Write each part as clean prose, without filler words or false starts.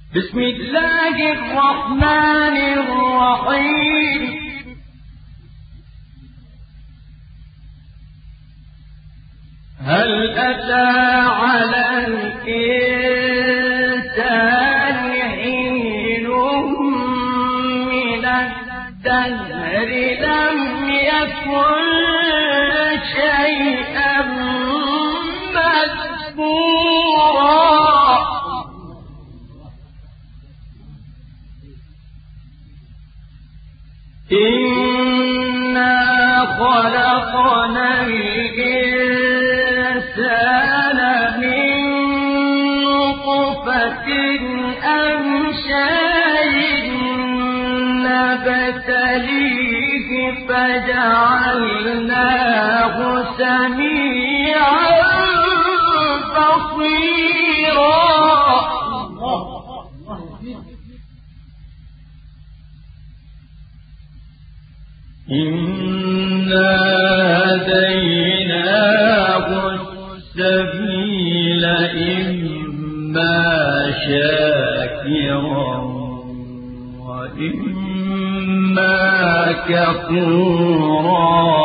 بسم الله الرحمن الرحيم. هل أتى على الإنسان حين من الدهر لم يكن شيئا مذكورا إنا خلقنا الإنسان من نطفة أمشاج نبتليه فجعلناه سميعا بصيرا. إنا هديناه السبيل إما شاكرا وإما كفورا.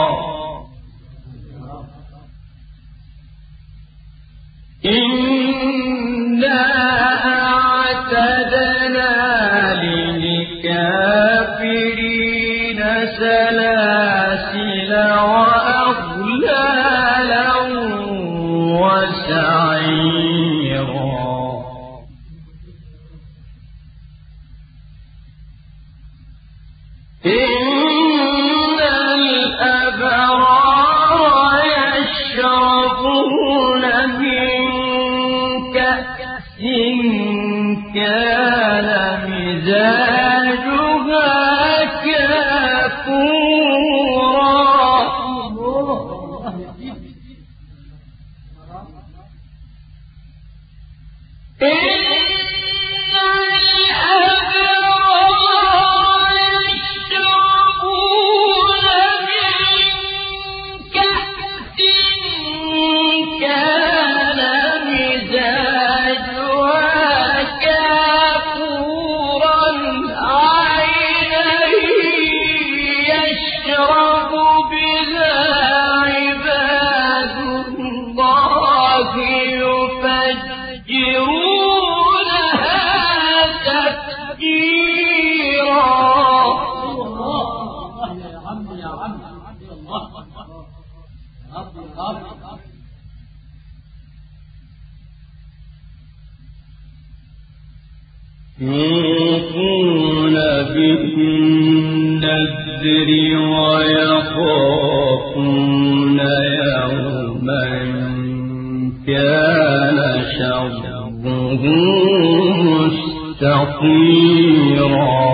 إنا أعتدنا للكافرين سلاسل وأغلالا وسعيرا. إن الأبرار يشربون من كأس كان مزاجها كافورا. يوفون بالنذر ويخافون يوما كان شره مستطيرا.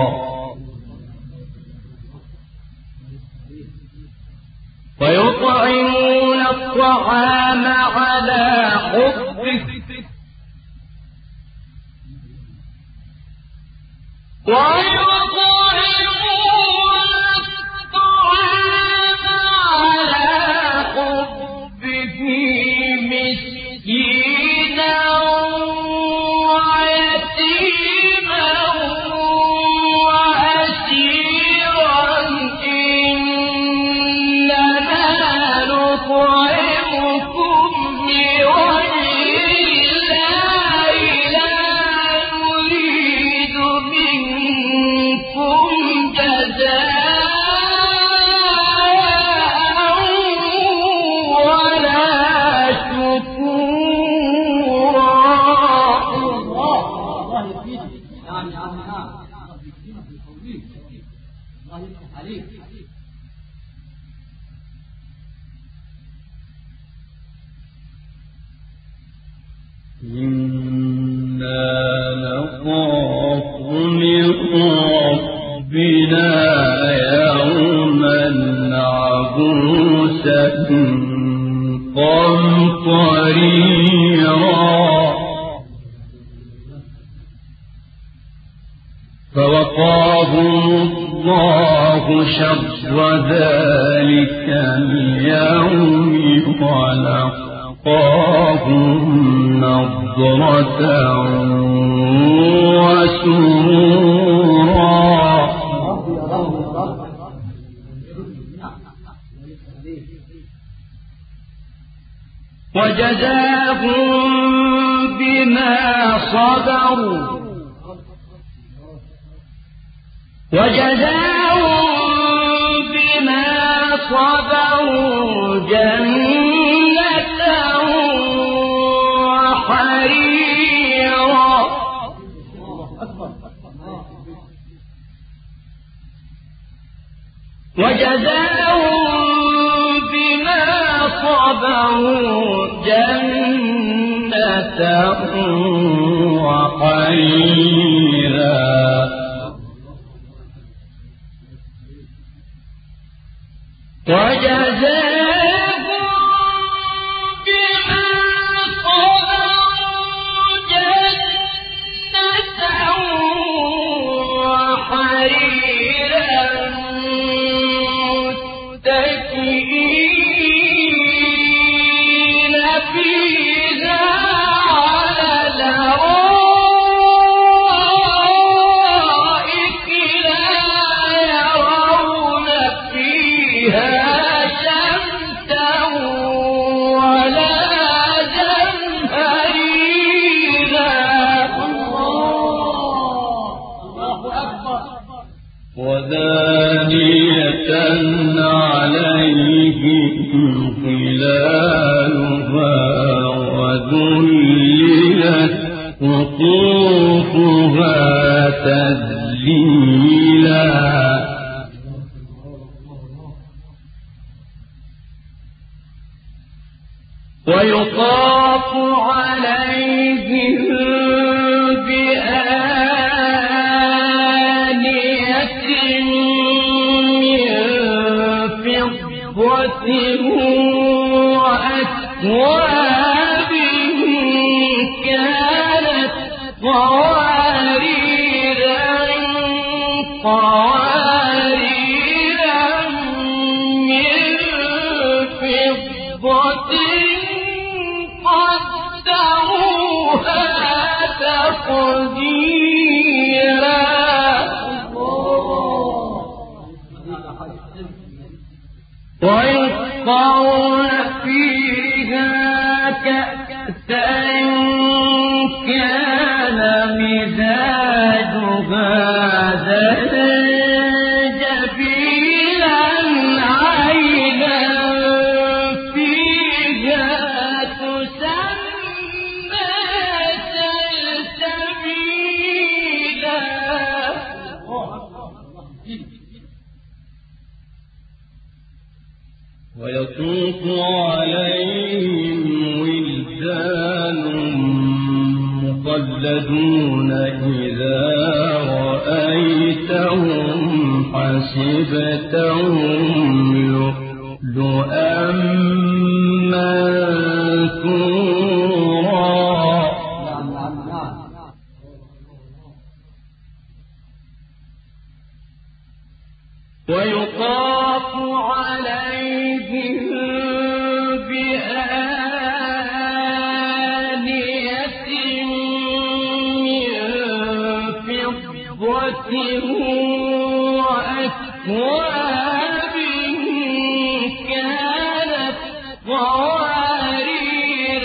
ويطعمون الطعام على حبه مسكينا ويتيما وأسيرا إنما نطعمكم لوجه الله لا نريد منكم جزاء إنا نخاف من ربنا يوما عبوسا قمطريرا. فوقاهم الله شر ذلك اليوم ولقاهم نضرة وجزاهم بما صبروا جنة وحريرا ودانية عليهم ظلالها وذللت قطوفها تذليلا ويطاف عليهم بآنية من فضة وأكواب كانت قوارير من فضة قدروها تقديرا ويسقون فيها كأسا كان مزاجها زنجبيلا عينا فيها تسمى سلسبيلا ويطوف عليهم ولدان مخلدون إذا رأيتهم حسبتهم لؤلؤا منثورا ويطاف عليهم بآنية من فضة وأكواب كانت قوارير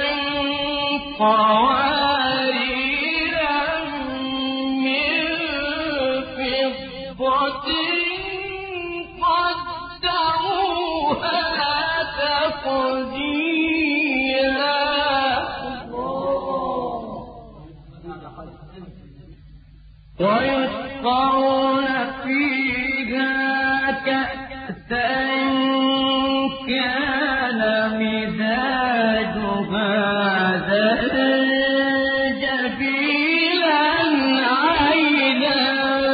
من فضة قدروها تقديرا ويسقون فيها كأسا كان مزاجها زنجبيلا عينا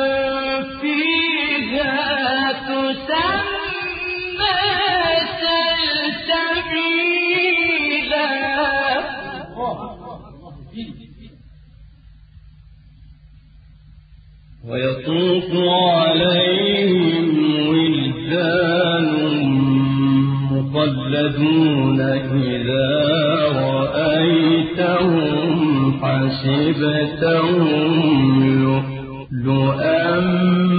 فيها تسمى سلسبيلا ويطوف عليهم ولدان مخلدون إذا رأيتهم حسبتهم لؤلؤا